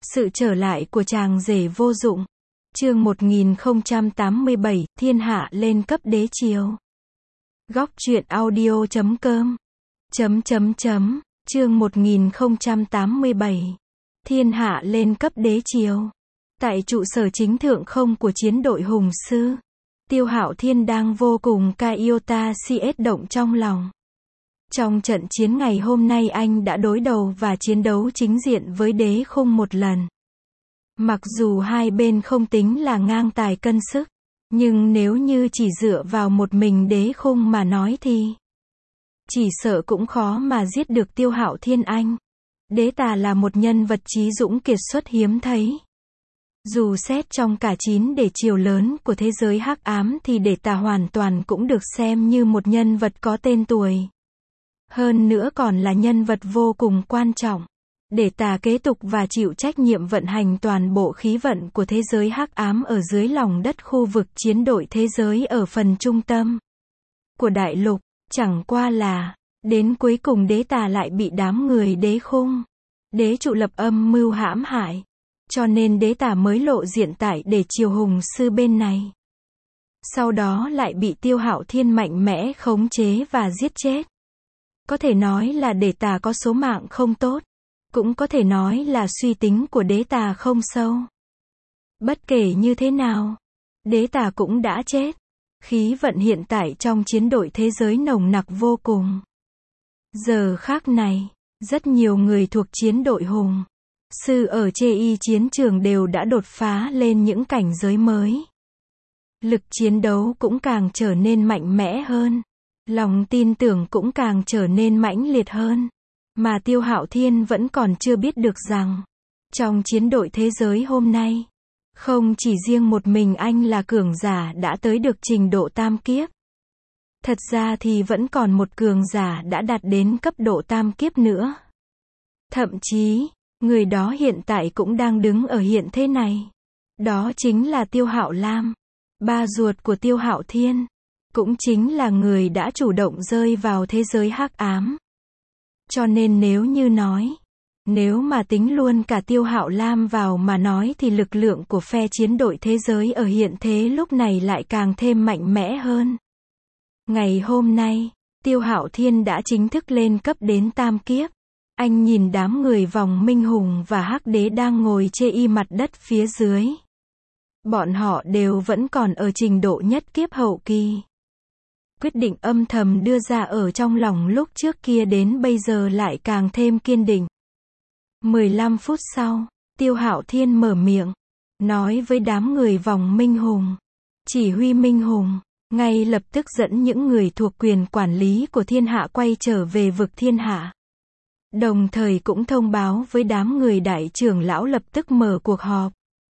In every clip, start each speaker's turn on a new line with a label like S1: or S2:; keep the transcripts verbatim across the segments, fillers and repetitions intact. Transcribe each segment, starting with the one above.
S1: Sự trở lại của chàng rể vô dụng. Chương một nghìn không trăm tám mươi bảy, thiên hạ lên cấp đế triều. Góc truyện audio chấm com. Chấm chấm chấm, chương một nghìn không trăm tám mươi bảy. Thiên hạ lên cấp đế triều. Tại trụ sở chính thượng không của chiến đội hùng sư, Tiêu Hạo Thiên đang vô cùng Iota cs động trong lòng. Trong trận chiến ngày hôm nay anh đã đối đầu và chiến đấu chính diện với đế khung một lần. Mặc dù hai bên không tính là ngang tài cân sức, nhưng nếu như chỉ dựa vào một mình đế khung mà nói thì chỉ sợ cũng khó mà giết được Tiêu Hạo Thiên anh. Đế tà là một nhân vật trí dũng kiệt xuất hiếm thấy. Dù xét trong cả chín đế triều lớn của thế giới hắc ám thì đế tà hoàn toàn cũng được xem như một nhân vật có tên tuổi. Hơn nữa còn là nhân vật vô cùng quan trọng. Đế tà kế tục và chịu trách nhiệm vận hành toàn bộ khí vận của thế giới hắc ám ở dưới lòng đất khu vực chiến đội thế giới ở phần trung tâm của đại lục. Chẳng qua là, đến cuối cùng đế tà lại bị đám người đế khung, đế trụ lập âm mưu hãm hại. Cho nên đế tà mới lộ diện tại đế triều hùng sư bên này. Sau đó lại bị Tiêu Hạo Thiên mạnh mẽ khống chế và giết chết. Có thể nói là đế tà có số mạng không tốt. Cũng có thể nói là suy tính của đế tà không sâu. Bất kể như thế nào, đế tà cũng đã chết. Khí vận hiện tại trong chiến đội thế giới nồng nặc vô cùng. Giờ khác này, rất nhiều người thuộc chiến đội hùng sư ở chê y chiến trường đều đã đột phá lên những cảnh giới mới. Lực chiến đấu cũng càng trở nên mạnh mẽ hơn. Lòng tin tưởng cũng càng trở nên mãnh liệt hơn. Mà Tiêu Hạo Thiên vẫn còn chưa biết được rằng, trong chiến đội thế giới hôm nay, không chỉ riêng một mình anh là cường giả đã tới được trình độ tam kiếp. Thật ra thì vẫn còn một cường giả đã đạt đến cấp độ tam kiếp nữa. Thậm chí, người đó hiện tại cũng đang đứng ở hiện thế này. Đó chính là Tiêu Hạo Lam, ba ruột của Tiêu Hạo Thiên. Cũng chính là người đã chủ động rơi vào thế giới hắc ám. Cho nên nếu như nói, nếu mà tính luôn cả Tiêu Hạo Lam vào mà nói thì lực lượng của phe chiến đội thế giới ở hiện thế lúc này lại càng thêm mạnh mẽ hơn. Ngày hôm nay, Tiêu Hạo Thiên đã chính thức lên cấp đến tam kiếp. Anh nhìn đám người vòng minh hùng và hắc đế đang ngồi chê y mặt đất phía dưới. Bọn họ đều vẫn còn ở trình độ nhất kiếp hậu kỳ. Quyết định âm thầm đưa ra ở trong lòng lúc trước kia đến bây giờ lại càng thêm kiên định. mười lăm phút sau, Tiêu Hạo Thiên mở miệng, nói với đám người vòng minh hùng. Chỉ huy minh hùng, ngay lập tức dẫn những người thuộc quyền quản lý của thiên hạ quay trở về vực thiên hạ. Đồng thời cũng thông báo với đám người đại trưởng lão lập tức mở cuộc họp.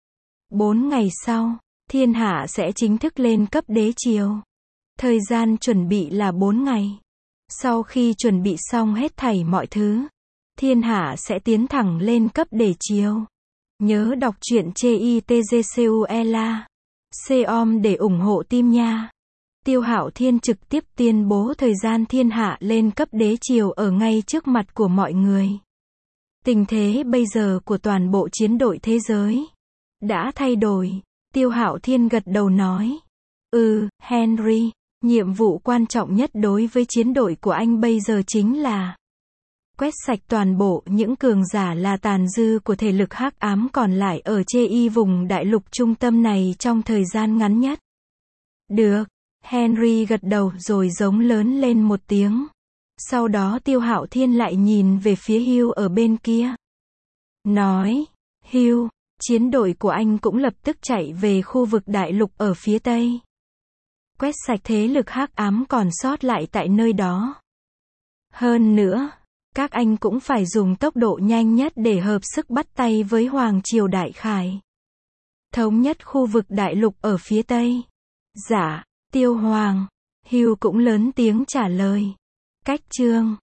S1: Bốn ngày sau, thiên hạ sẽ chính thức lên cấp đế triều. Thời gian chuẩn bị là bốn ngày. Sau khi chuẩn bị xong hết thảy mọi thứ, thiên hạ sẽ tiến thẳng lên cấp đế triều. Nhớ đọc truyện chê i tê giê xê u e l a com để ủng hộ team nha. Tiêu Hạo Thiên trực tiếp tuyên bố thời gian thiên hạ lên cấp đế triều ở ngay trước mặt của mọi người. Tình thế bây giờ của toàn bộ chiến đội thế giới đã thay đổi. Tiêu Hạo Thiên gật đầu nói, Ừ, Henry, nhiệm vụ quan trọng nhất đối với chiến đội của anh bây giờ chính là quét sạch toàn bộ những cường giả là tàn dư của thể lực hắc ám còn lại ở chê y vùng đại lục trung tâm này trong thời gian ngắn nhất. Được. Henry gật đầu rồi giống lớn lên một tiếng. Sau đó Tiêu Hạo Thiên lại nhìn về phía Hugh ở bên kia. Nói, Hugh, chiến đội của anh cũng lập tức chạy về khu vực đại lục ở phía tây. Quét sạch thế lực hắc ám còn sót lại tại nơi đó. Hơn nữa, các anh cũng phải dùng tốc độ nhanh nhất để hợp sức bắt tay với Hoàng Triều Đại Khải. Thống nhất khu vực đại lục ở phía tây. Dạ. Tiêu Hoàng, Hugh cũng lớn tiếng trả lời. Cách chương,